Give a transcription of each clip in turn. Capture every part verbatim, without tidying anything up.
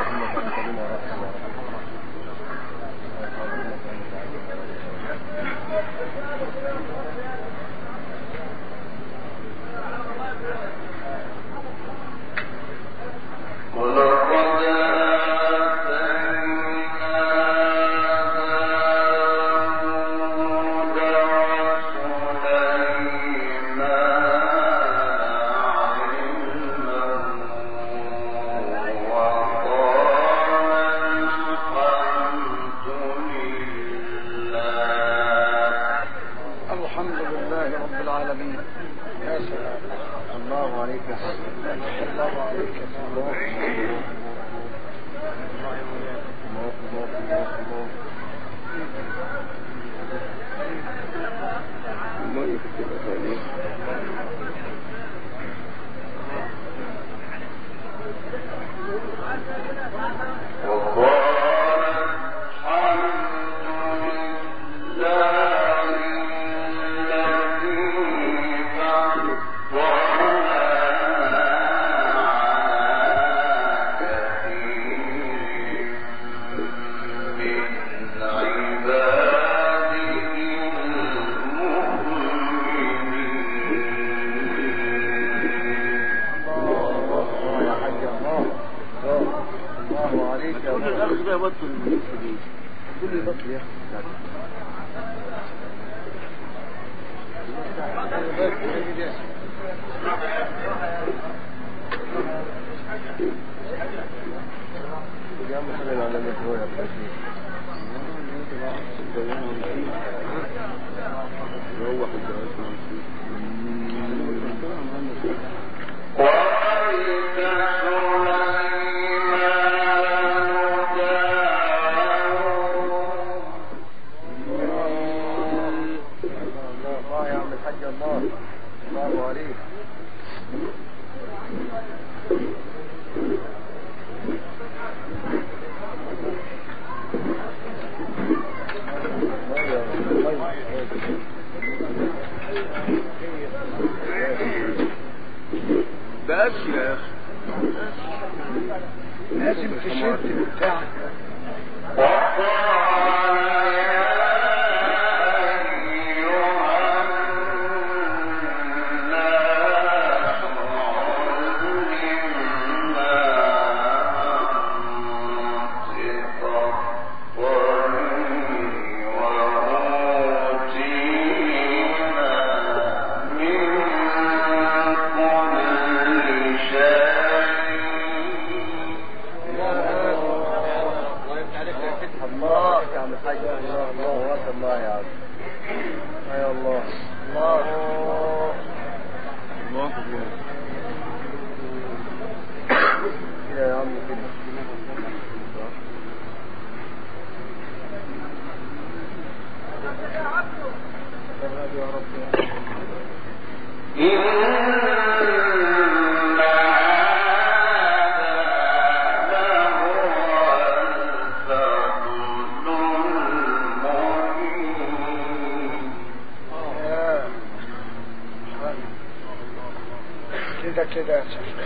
كده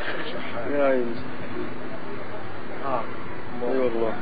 يا عيني اه اي والله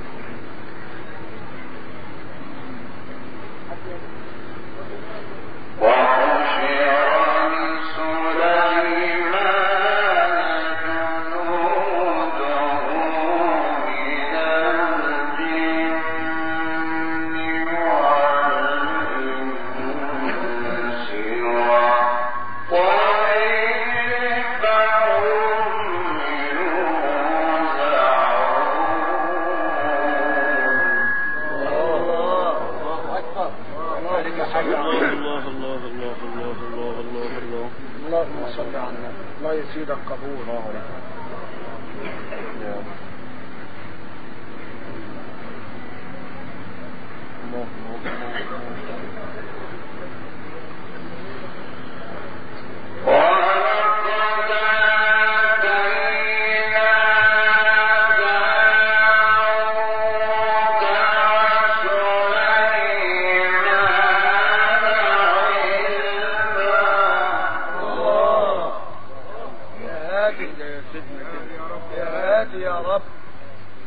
يزيد القبول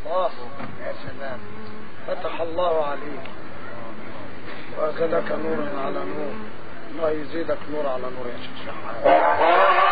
الله يا سلام، فتح الله عليك وزادك نور على نور. الله يزيدك نور على نور يا شيخ شحات.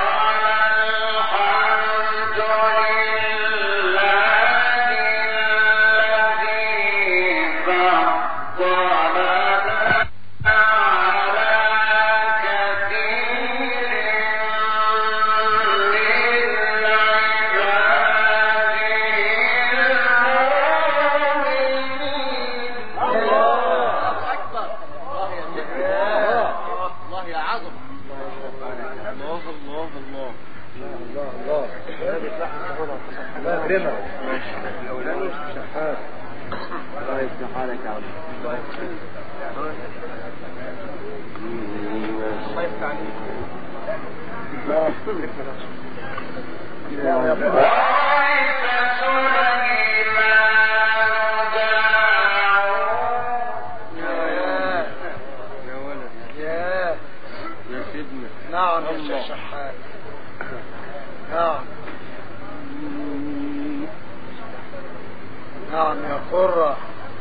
نعم يا شيخ شحات، نعم نعم يا قرة.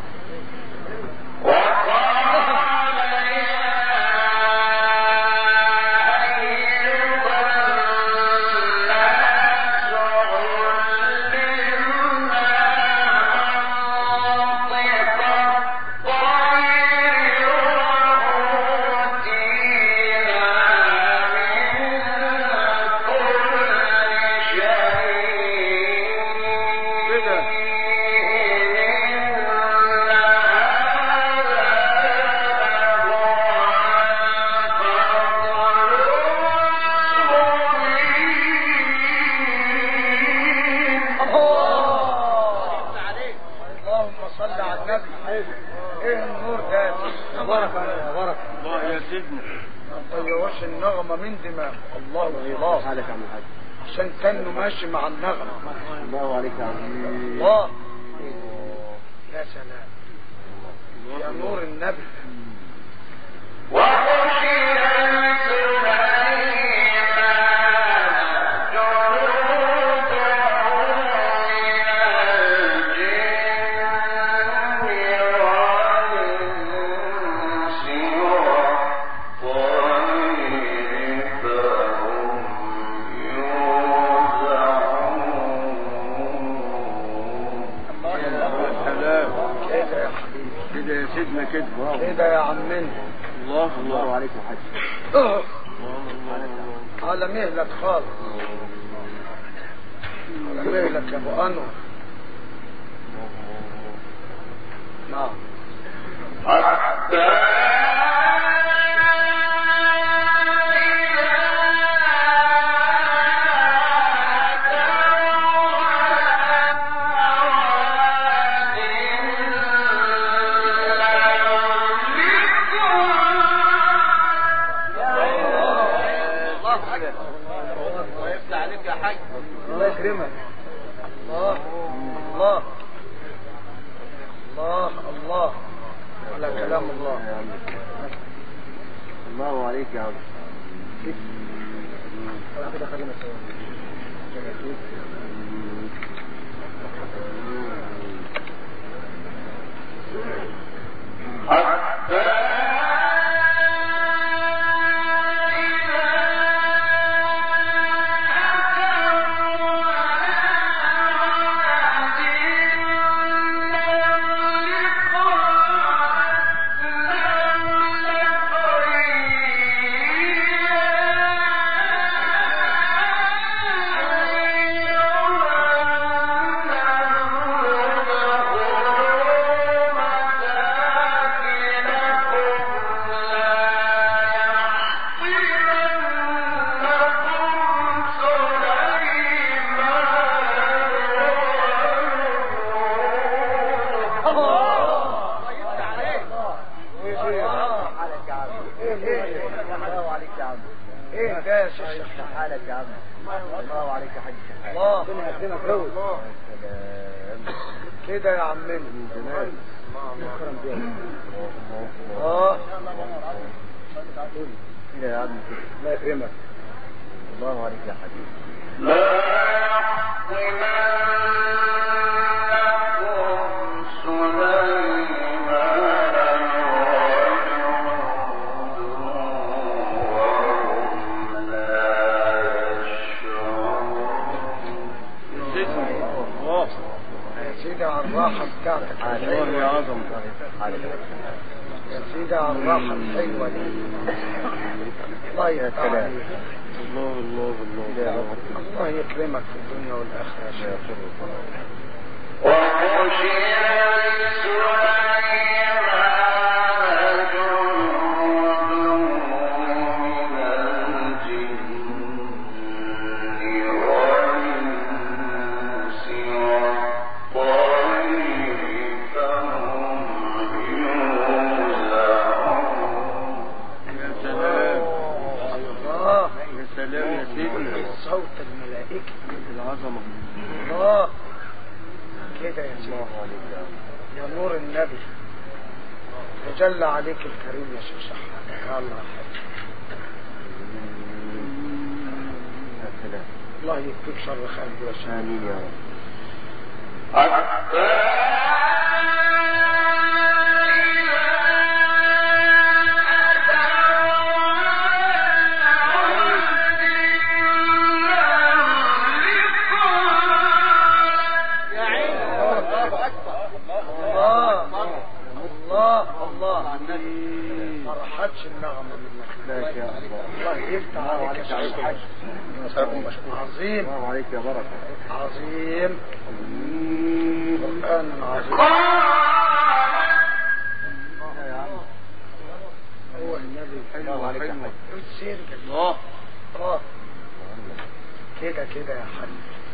ايه النور ده يا بركة يا بركة. الله يا سيدنا ما تطيروش النغمة من دماغ. الله الله حالك يا عم الحاج، عشان كانه ماشي مع النغمة. الله عليك يا عم. الله يا سلام يا نور النبي. سيدنا كده كده يا عمنا. الله الله عليك يا حاج. اه على مهلك خالص، على مهلك يا ابو انور. نعم الله يكرمك. الله الله الله الله على كلام الله. الله عليك يا عم. كده خلينا سوا. ايه ده يا شيخ حالك يا عم. الله عليك يا حاج. الله ربنا يكرمك قوي كده يا عمنا. اه كده يا عم. الله يكرمك. الله عليك يا حبيبي. لا يحزنن سيدي على الراحة بتاعتك النور يا عظم يا سيدي على الراحة الحلوة دي. الله يفتح عليك. الله الله الله الله يكرمك في الدنيا والآخرة يا شيخ. صوت الملائكة العظمة. الله كده يا سيدي يا نور النبي تجلى عليك الكريم يا شيخ شحات. الله يا الله يكفيك شر خالد يا شيخ. آمين يا رب. النغمة منك. ما شاء الله. الله يفتح عليك يا شيخ. عظيم. الله عليك يا بركة. عظيم. قرآن عظيم. هو النبي الله عليك يا حاج. سير الله. اه كده كده يا حاج.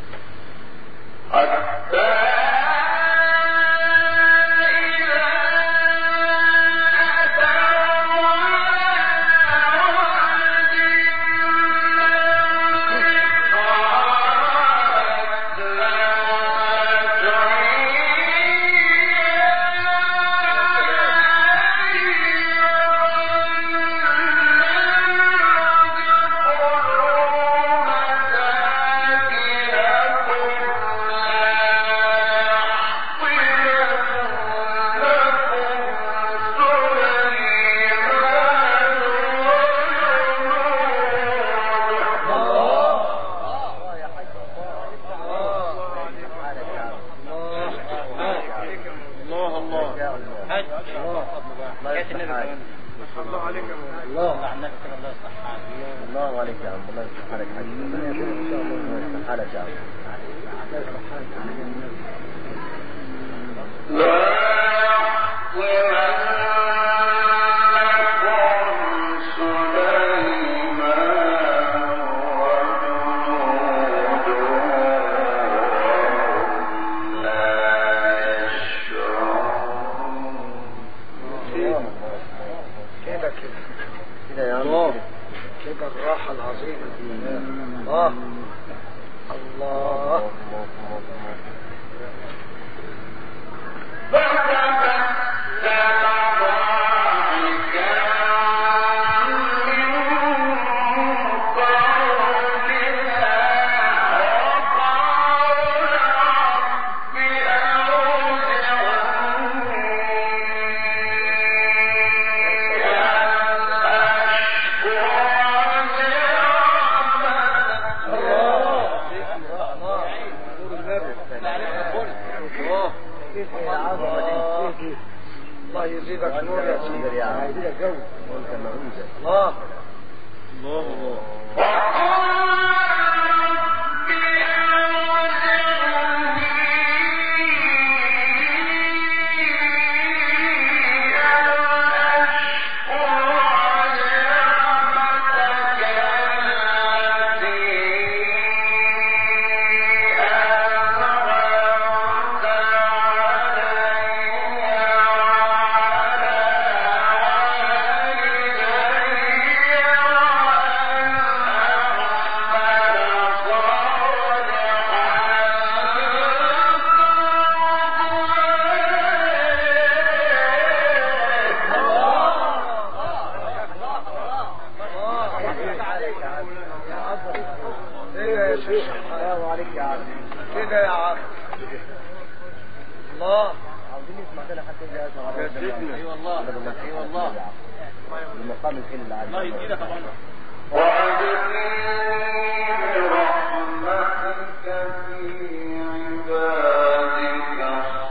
الله يزيدك نور يا سيدي. الله الله الله كده يا عم. الله عاوزين نسمع كده حتى يجي اسمع. يا سيدنا. اي والله اي والله المقام الحلو اللي عندنا. الله يديلك يا بابا. وأدخل برحمتك في عبادك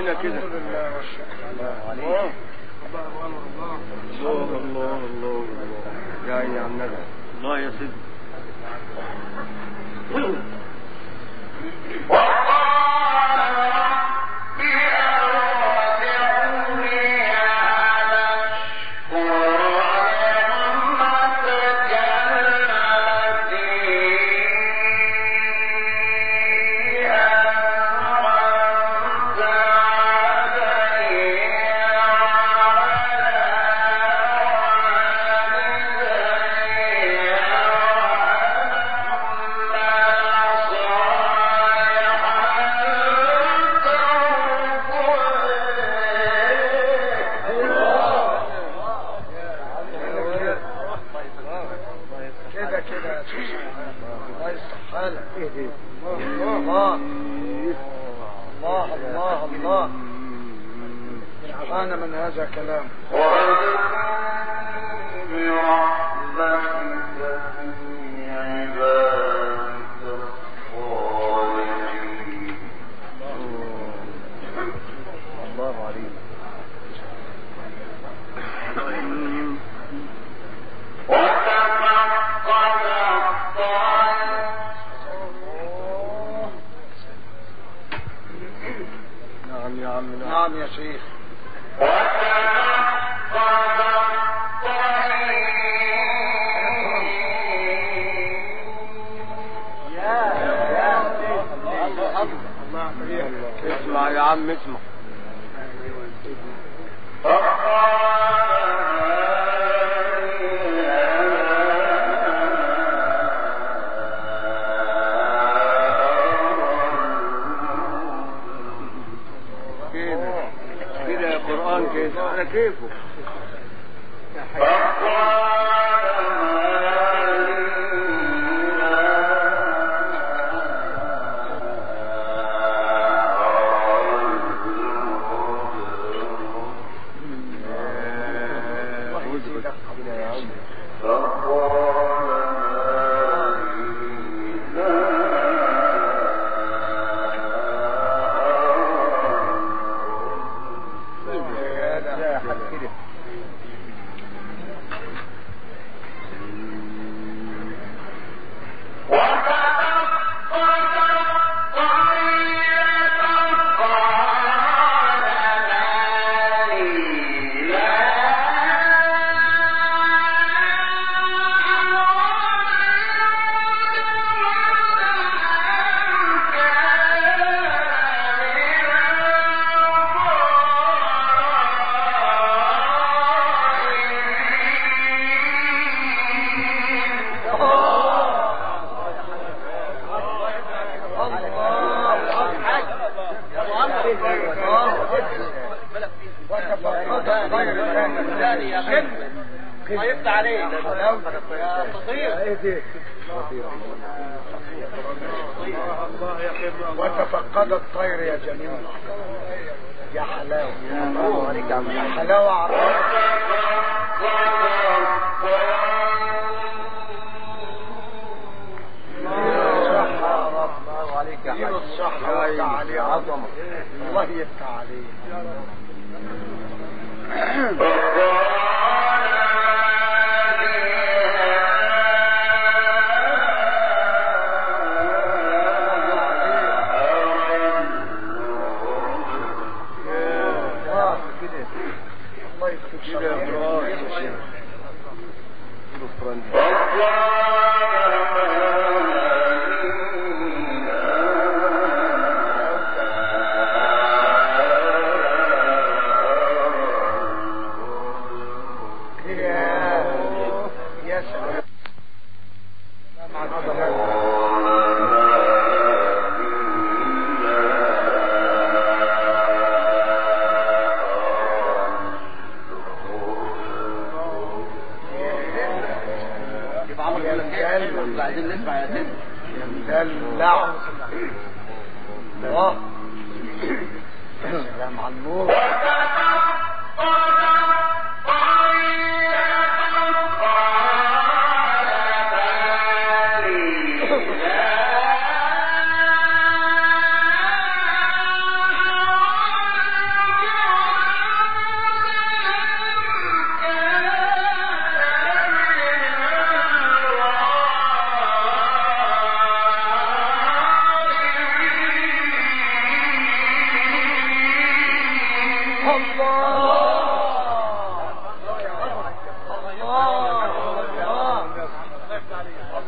هنا كده. الحمد لله والشكر الله عليك. الله الله الله الله الله جاي يا عم ندى. الله يا سيدي. نعم يا شيخ. اسمع يا عم اسمع. على كيفه. وتفقد الطير يا جميل. يا حلاوة يا حلاوة عرفت. اديله الصحة والتعالي عظمة. الله يفتح عليه. دلع الله يا سلام على النور.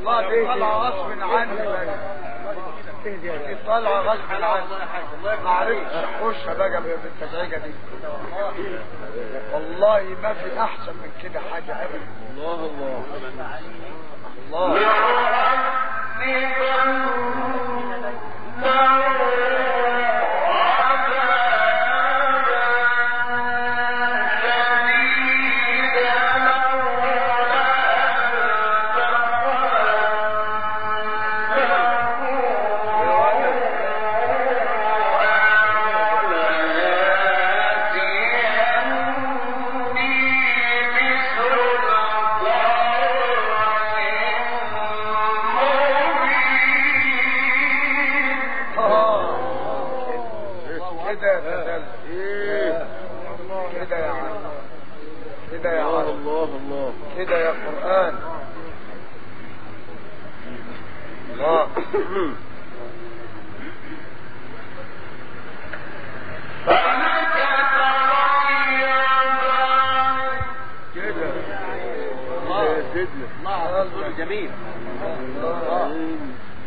الله دي طلعة غصب عني دي طلعة غصب عني ما عرفتش اخشها بقى بالتزعيجة دي والله ما في احسن من كده حاجة ابدا. الله الله الله كده يا قرآن. الله كده الله سيدنا الله رسول جميل. الله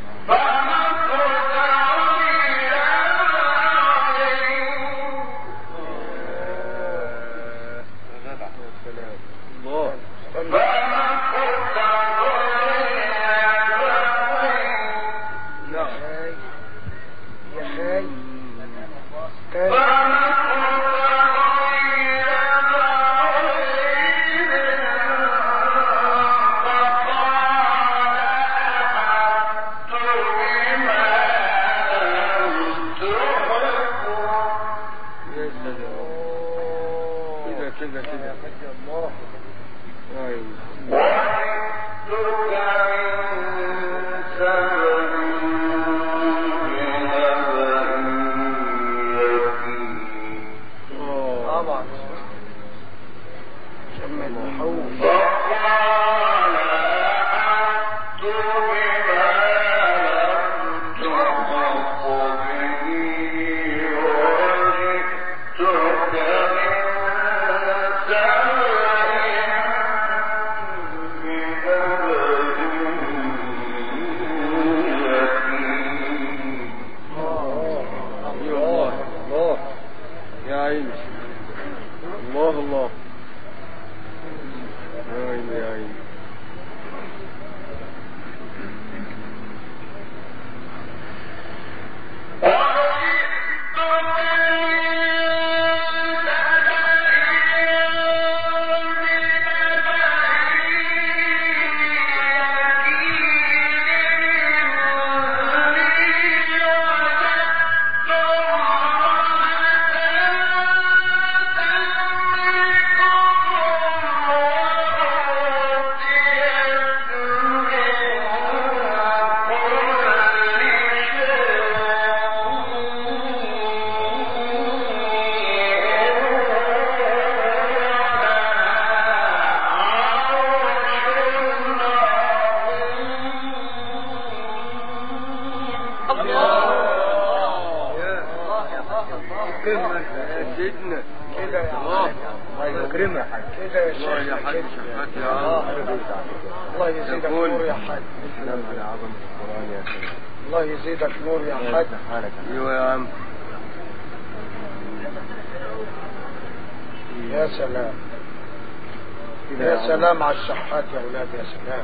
مع الشحات يا اولاد يا سلام.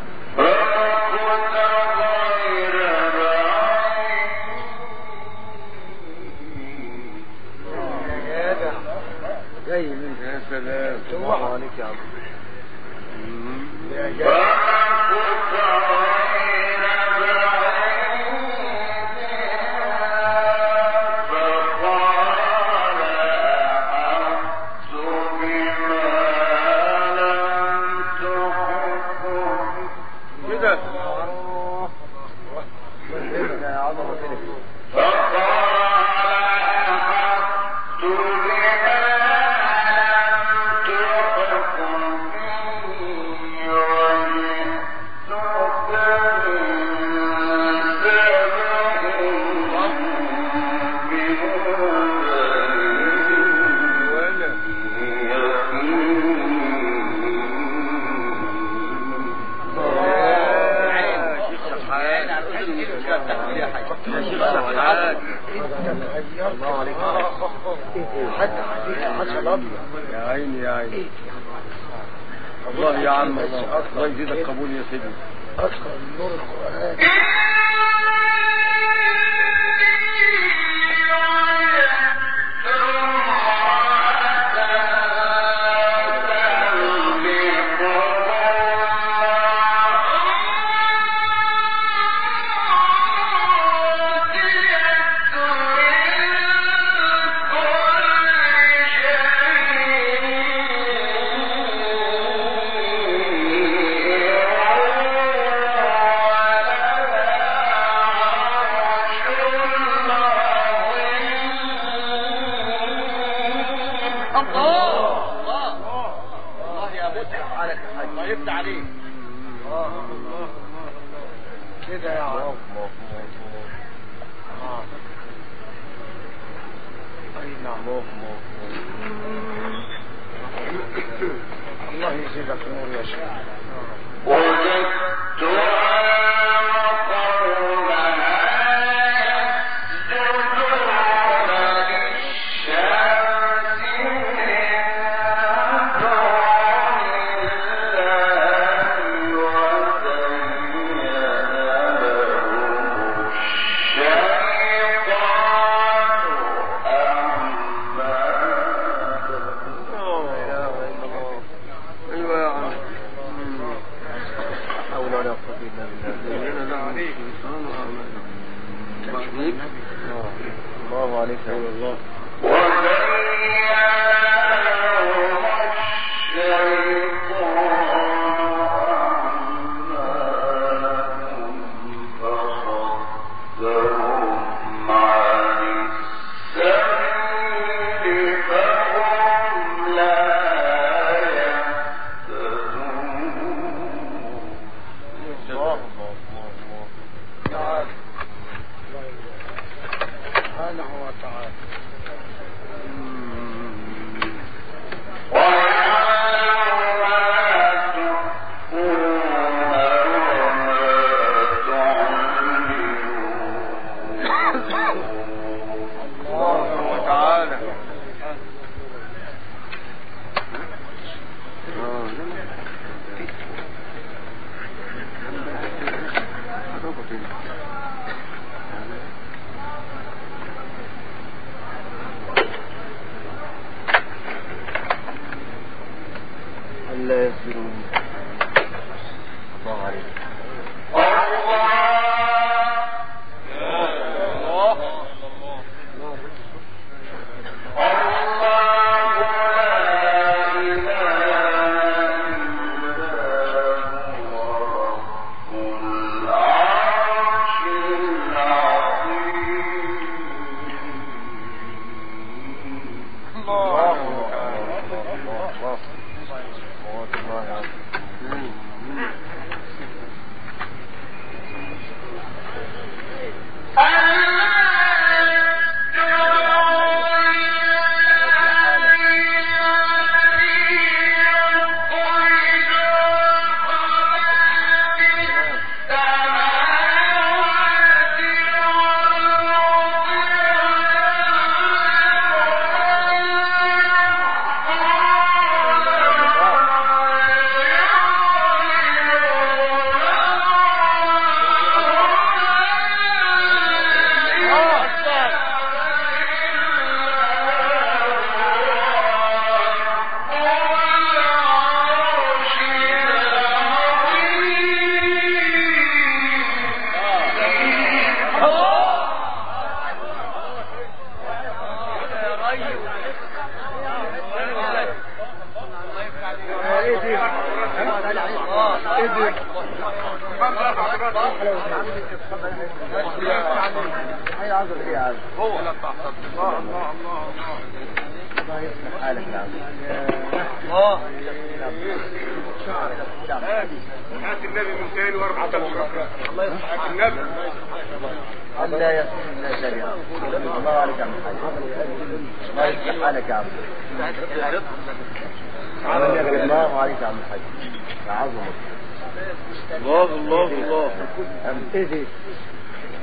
يا جدع جاي من يا سلام. الله عليك يا عم يا جدع. التحويل يا حاج. الله عليك. حد عليك عسل ابيض. يا عيني يا عيني. الله يا عم الله. الله يزيدك قبول يا سيدي. اكثر من نور القرآن.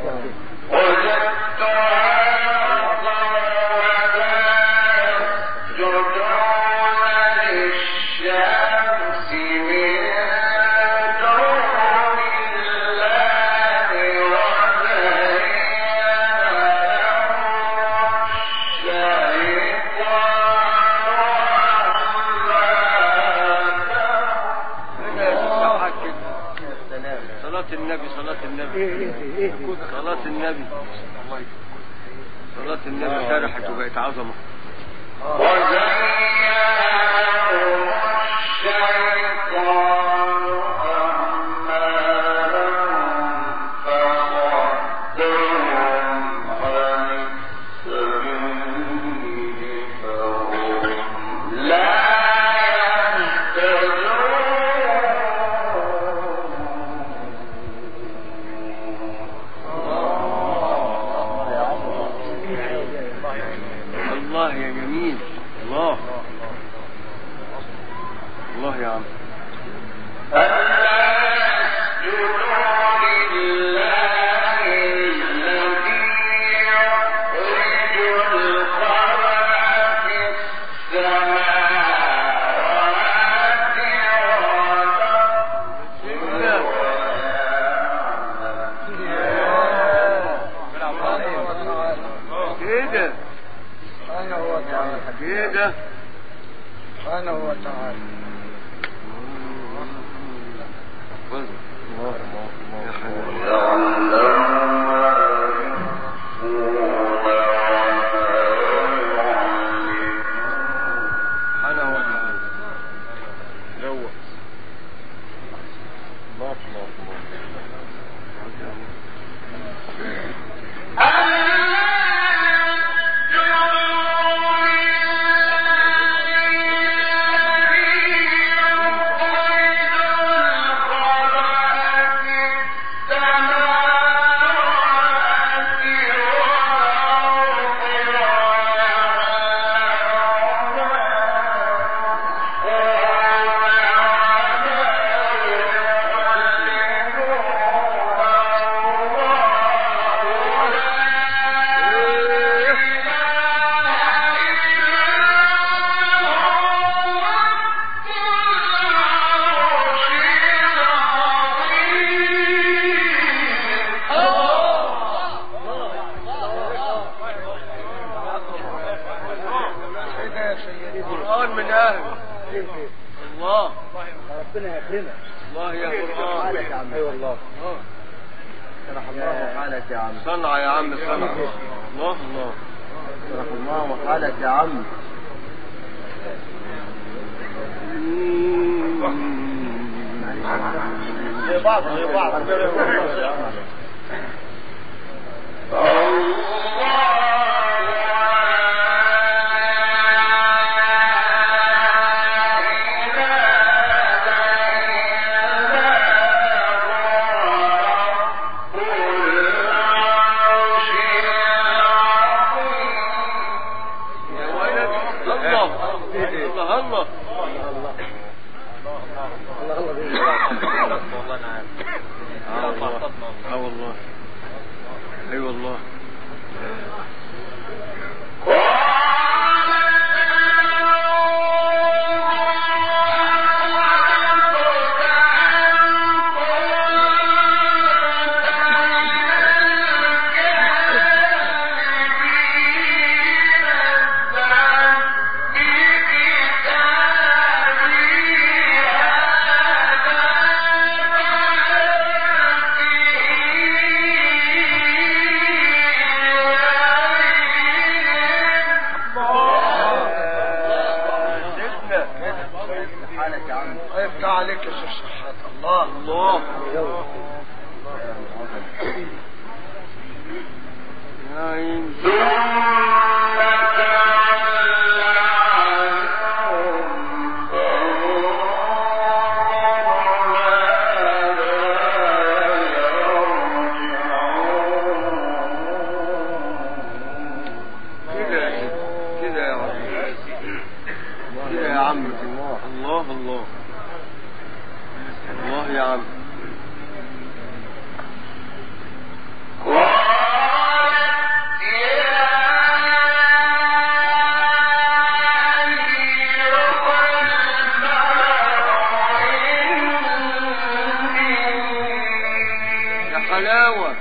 النبي صلاة النبي صلاة النبي صلاة النبي سرحت وبقت عظمة. الله يا جميل. الله الله يا عم. كده سبحانه وتعالى. الله يا حبيبي. سبحانه وتعالى. جوا الله الله من أهل الله. ربنا يكرمك. الله يا قرآن. اي والله. شرح الله حالك يا عم. صنع يا عم صنع. الله الله. شرح الله حالك يا عم. زي بعض زي بعض. اه والله. اي والله. يفتح عليك يا شيخ شحات. الله الله نايم. كده يا عم. كده يا عم. الله الله الله يا عم. حلاوة.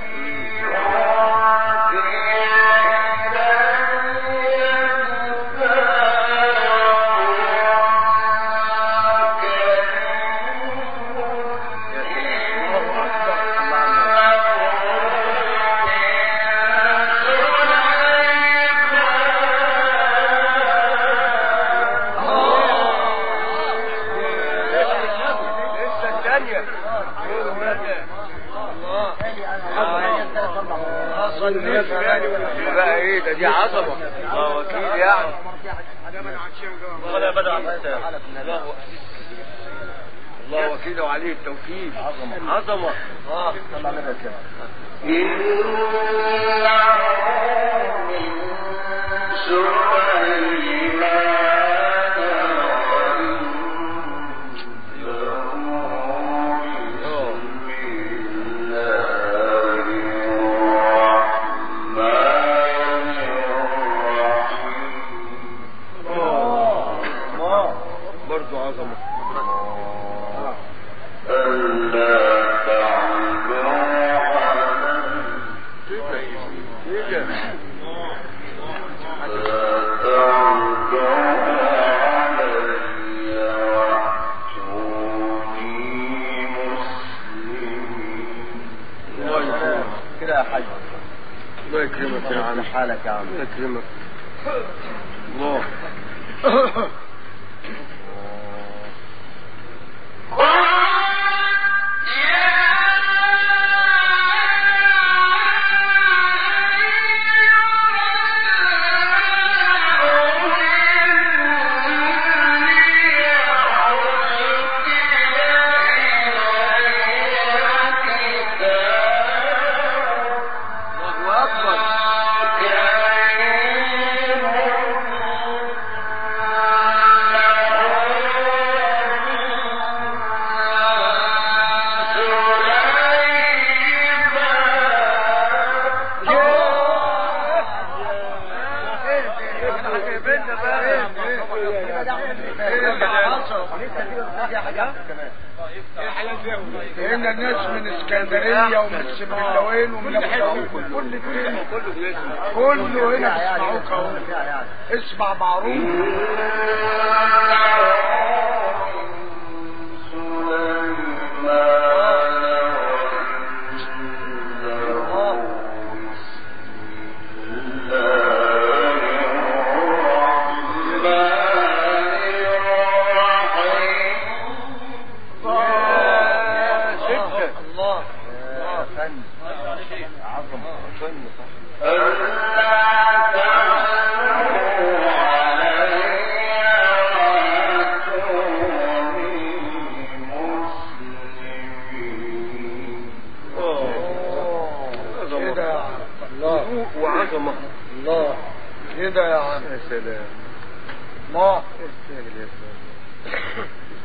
بقى ايه ده؟ دي عظمه. الله وكيل يعني. ولا بدأ الله وكيل وعليه التوكيل. عظمه عظمه. اه طلع منها كده. الله يكرمك يا عم. حالك يا عم. الله يكرمك. الله. لأن الناس من اسكندرية ومن السبلاوين ومن الحلوين كل كلمة كله هنا تسمعوك اهو. اسمع معروف. وعظمة. الله كده يا عم. يا سلام. الله استاهل يا سلام.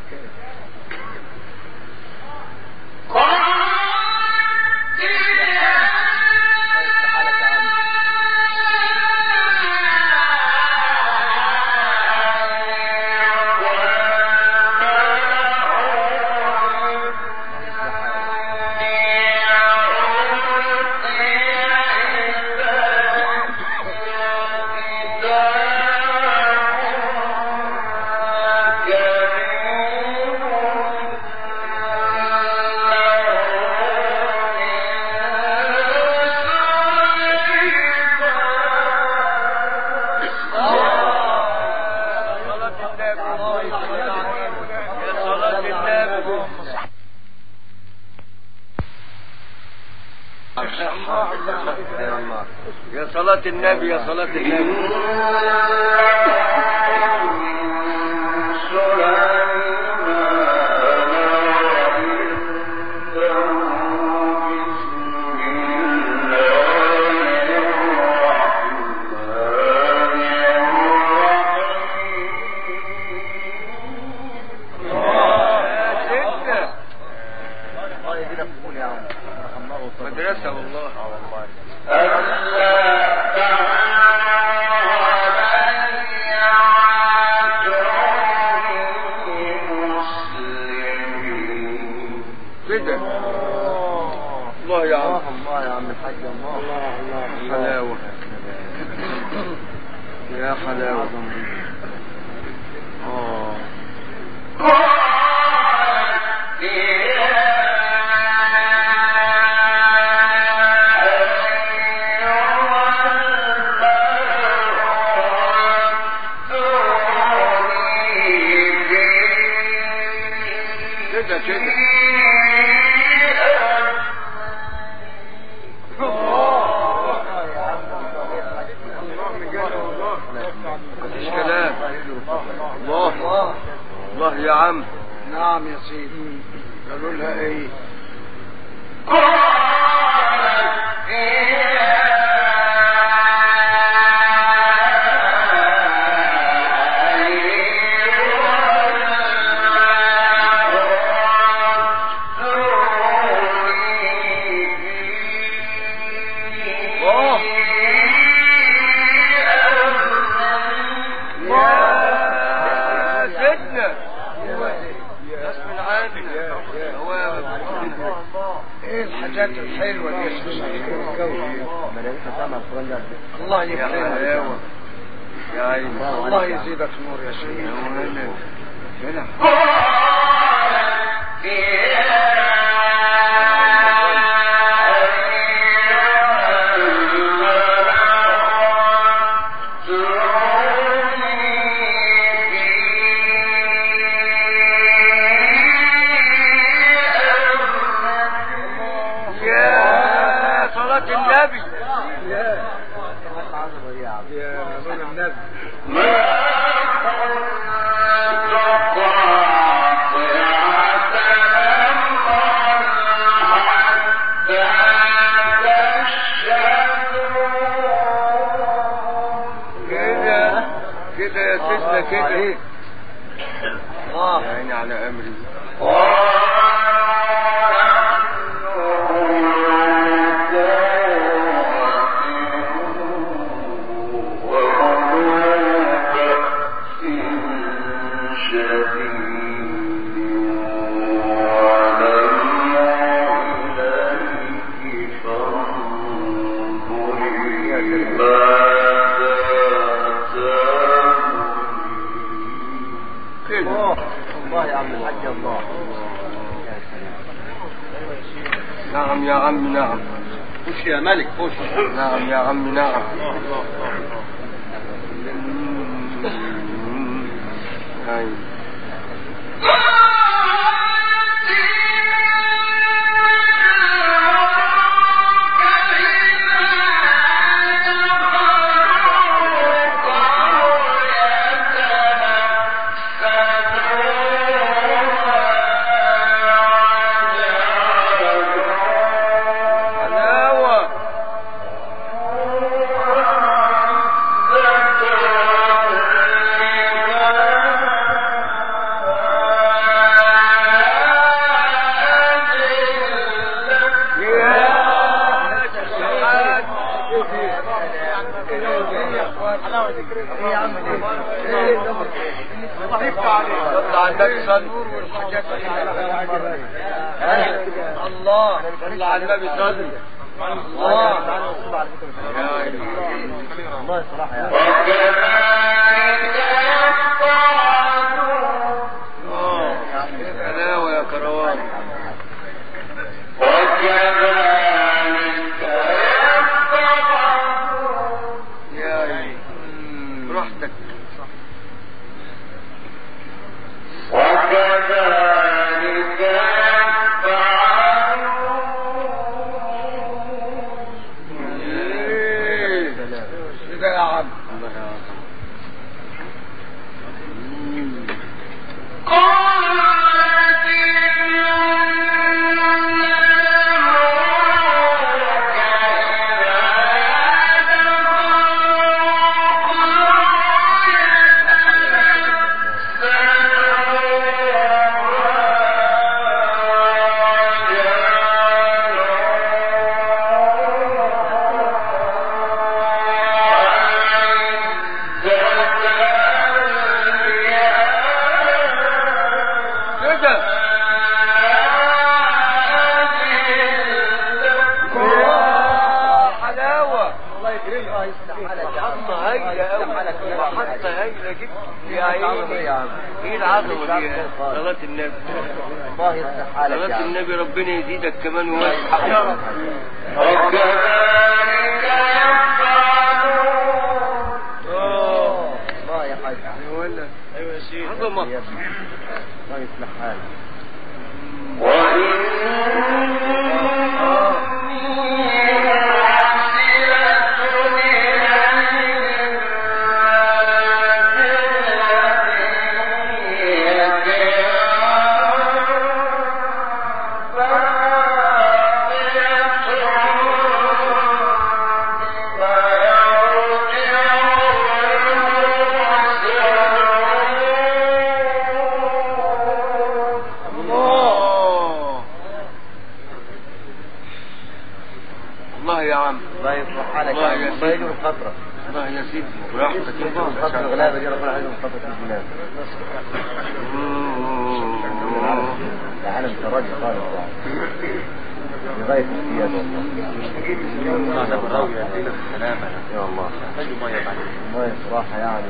يا صلاة النبي يا صلاة النبي. مدرسة والله. كده الله يا عم. الله يا عم الحاج الله. الله الله حلاوة يا حلاوة. اه كده كده مفيش كلام. الله الله يا عم. نعم يا سيدي. قالوا لها ايه؟ ايه الحاجات الحلوة دي يا شيخ؟ الله يبارك يا عيني. الله يزيدك نور يا شيخ. النبي يا يا من النبي كده كده يا سيدنا كده. اه يا عيني على امري. الله يا عم الحاج الله. نعم يا عم نعم. خش يا ملك خش. نعم يا عم نعم. هاي الله صل على النبي صلى الله. الله صراحة يا حلاوة يا كروان. يا عيني براحتك. كده يا عم. يصلح حالك. محطة هايلة أوي، محطة هايلة جدا يا عيني. ايه العظمة دي؟ صلاة النبي. الله يصلح حالك. صلاة النبي ربنا يزيدك كمان ويوسع. الله يا حاج. ايوه يا شيخ. عظمة. الله يصلح حالك. الله يا عم. الله يصلح حالك. الله يا الله يجبر خاطرك. الله يا سيدي براحتك. خاطر الغلابة دي ربنا يجبر خاطرك في البلاد. العالم تراجع خالص لغاية السيادة والله. يا الله. الله صراحة يعني.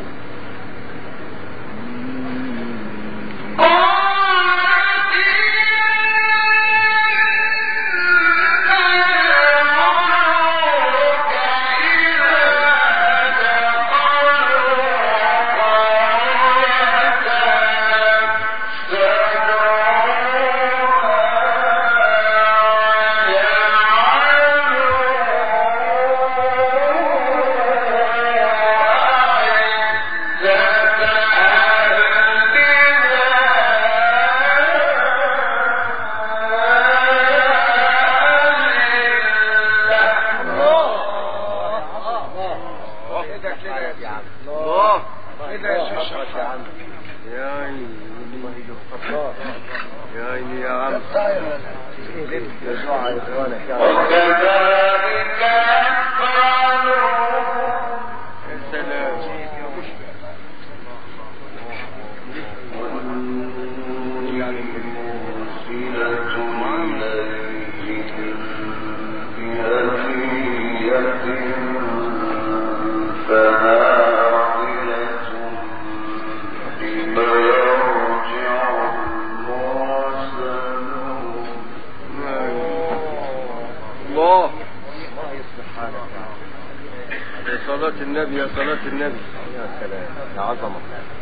صلاة النبي يا صلاة النبي. يا سلام يا عظمة.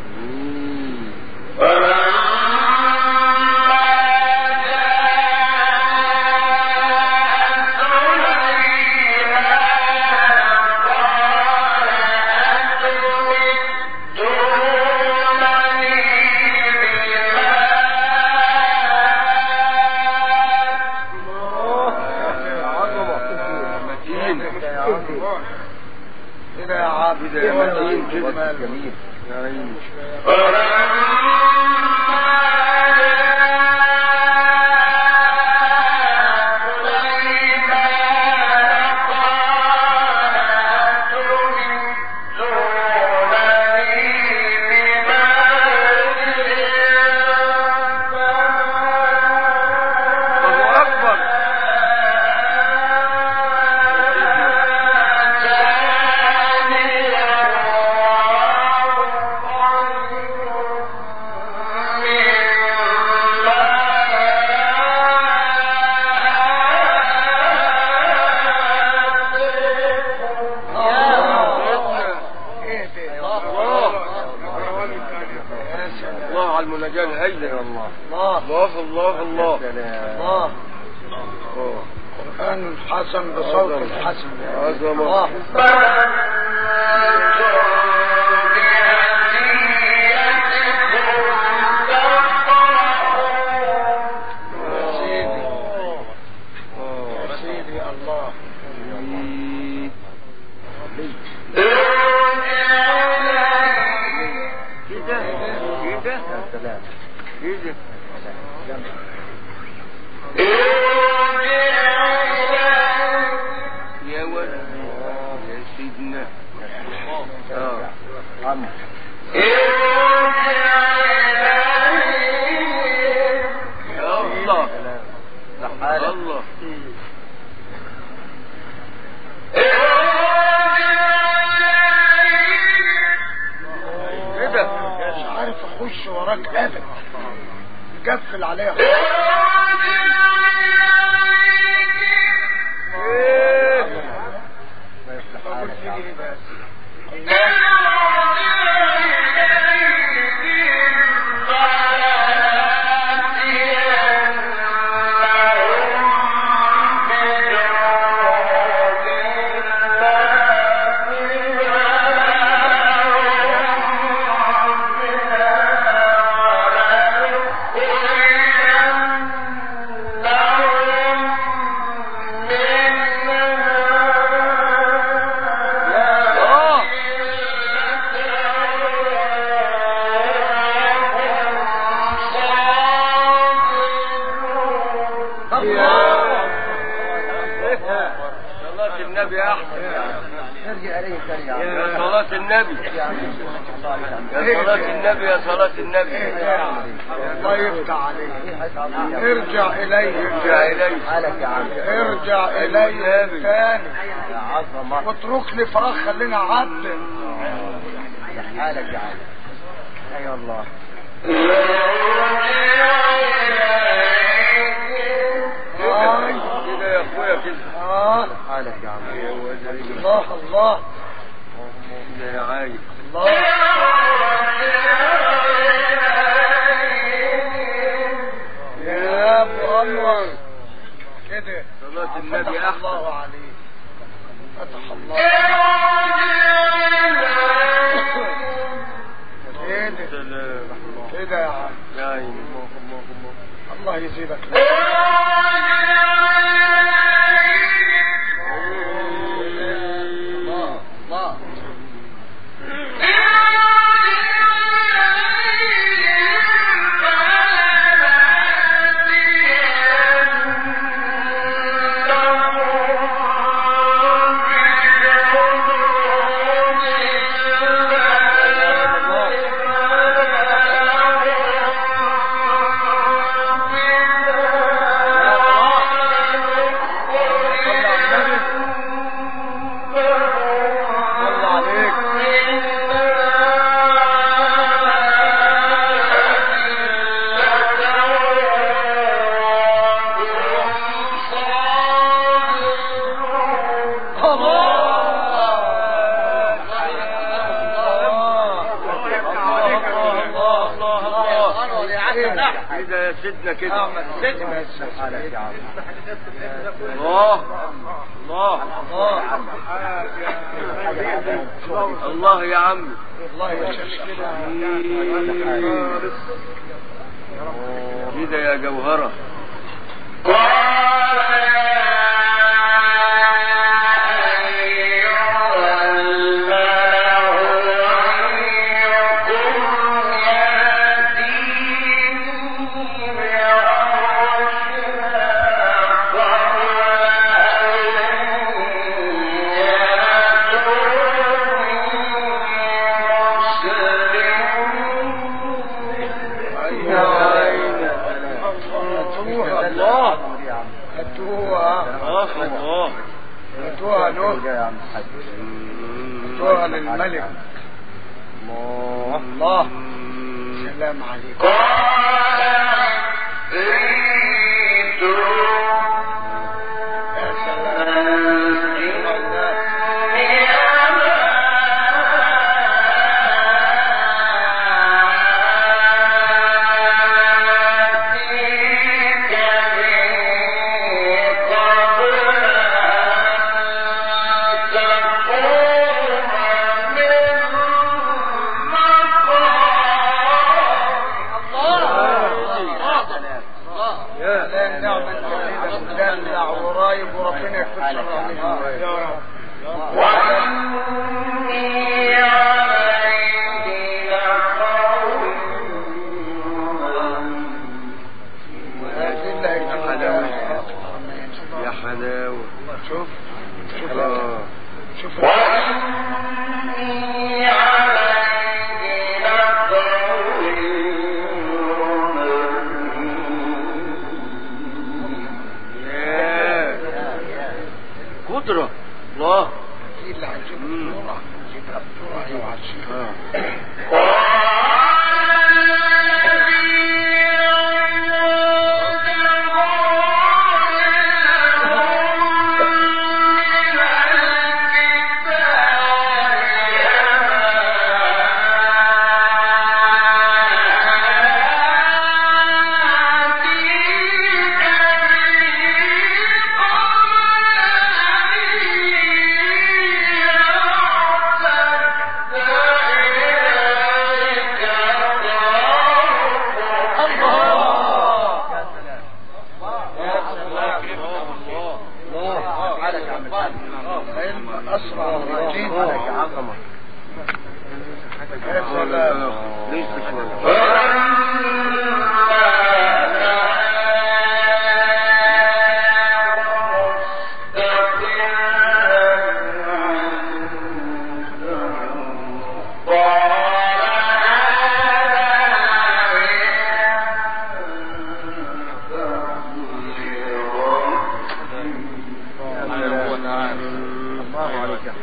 كده يا عابد يا متين كده جميل. المناجاة الهيلة. الله الله الله الله الله. قرآن الحسن بصوت الحسن. عظمة. يا ولد يا سيدنا اه عم يا الله لحالك الله عليها النبي يا صلاة النبي يا صلاة النبي الله يفتح عليك ارجع اليه ارجع اليه ارجع اليه تاني واترك لي فراغ خلينا عدل حالك يا عم اي والله كده يا اخويا كده اه حالك يا عم الله الله يا عايز الله يا ابو انور كده صلاة النبي احسن الله عليك فتح الله كده كده يا عم يا عيني الله يزيدك الله الله كده يا سيدنا كده حالك يا عم الله الله الله يا عم الله يا شيخ كده يا جوهرة أتوها للملك الله الله سلام عليكم يا سلام وربنا يكفر عليها يا رب وعني عليك يا حلاوة شوف شوف آه. شوف وعني عليك قدرة الله دي اللي هتجيب بسرعة جيبها بسرعة يا وعشي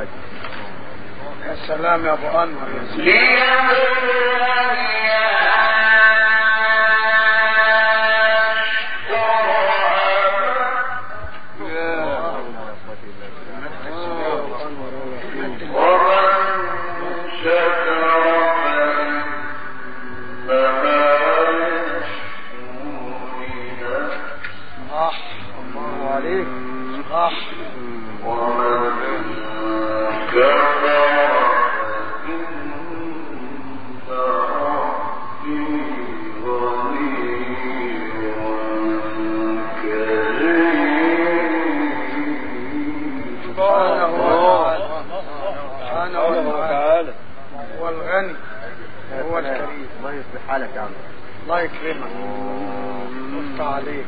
حاج. يا سلام يا ابو انور يا سلام. الله يكرمك ويفتح عليك.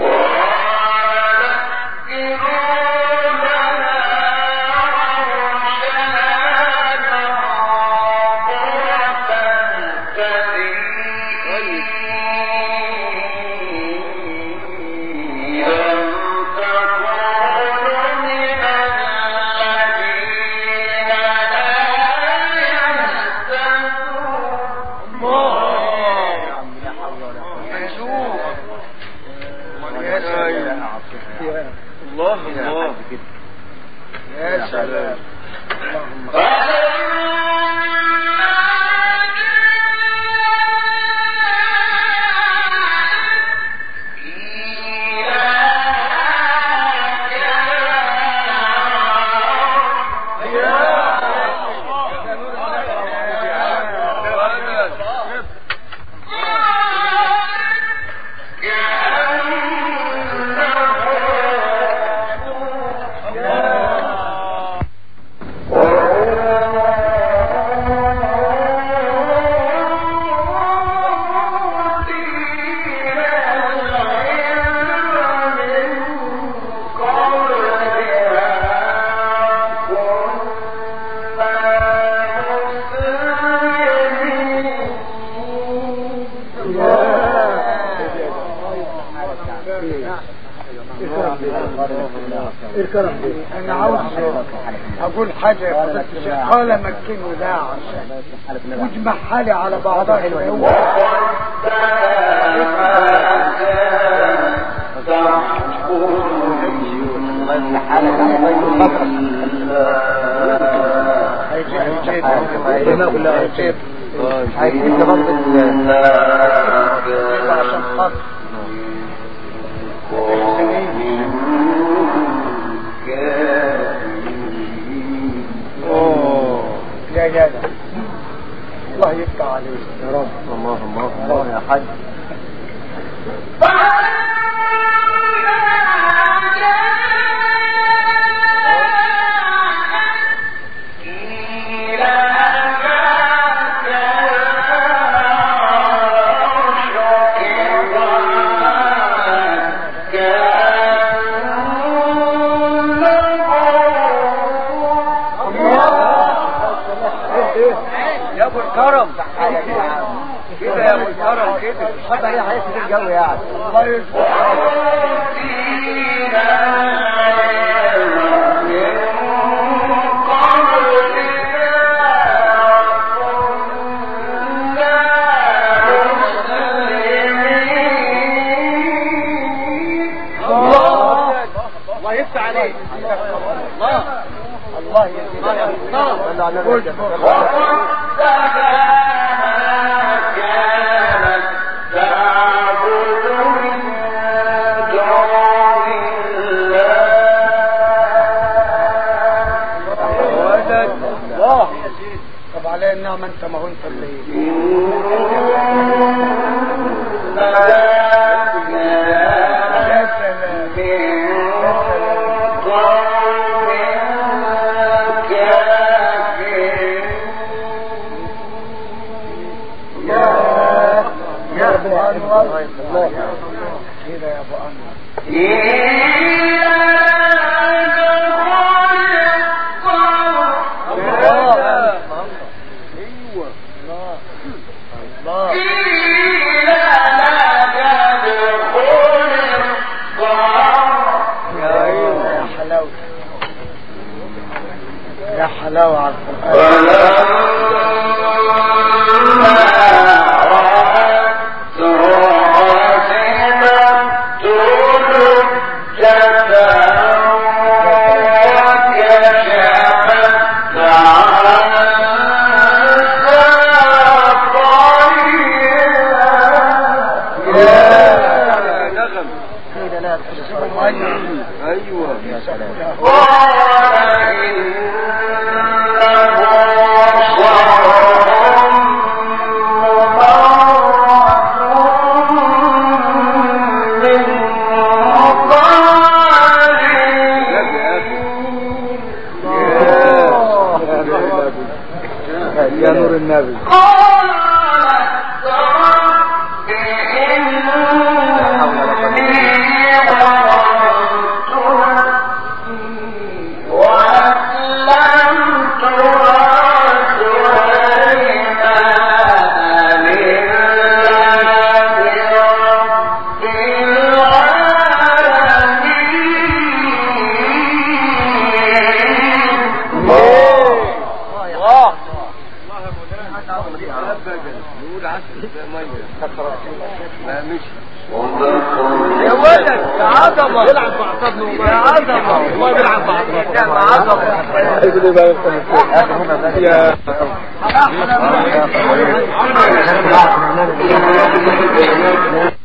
انا عاوز اقول حاجه يا فضيله الشيخ. قال مكنوا ذا واجمع حالي على بعضها حلوه. هيجيب برضه عشان خاطر يا جدع الله يفتح عليك يا رب. الله الله الله يا حاج. يا ابو الكرم كده يا ابو الكرم كده حط عليه حيث الجو يعني. الله يفتح الله يفتح عليك. الله الله يفتح طب عليه النعمة انت ما هو انت اللي يا سلام يا ابو انور كده يا ابو انور يا حلاوة على القرآن. ايوه يا سلام. يا نور النبي. يا ولد عظمه بيلعب بعصبنا يا عظمه والله بيلعب بعصبنا عظمه يا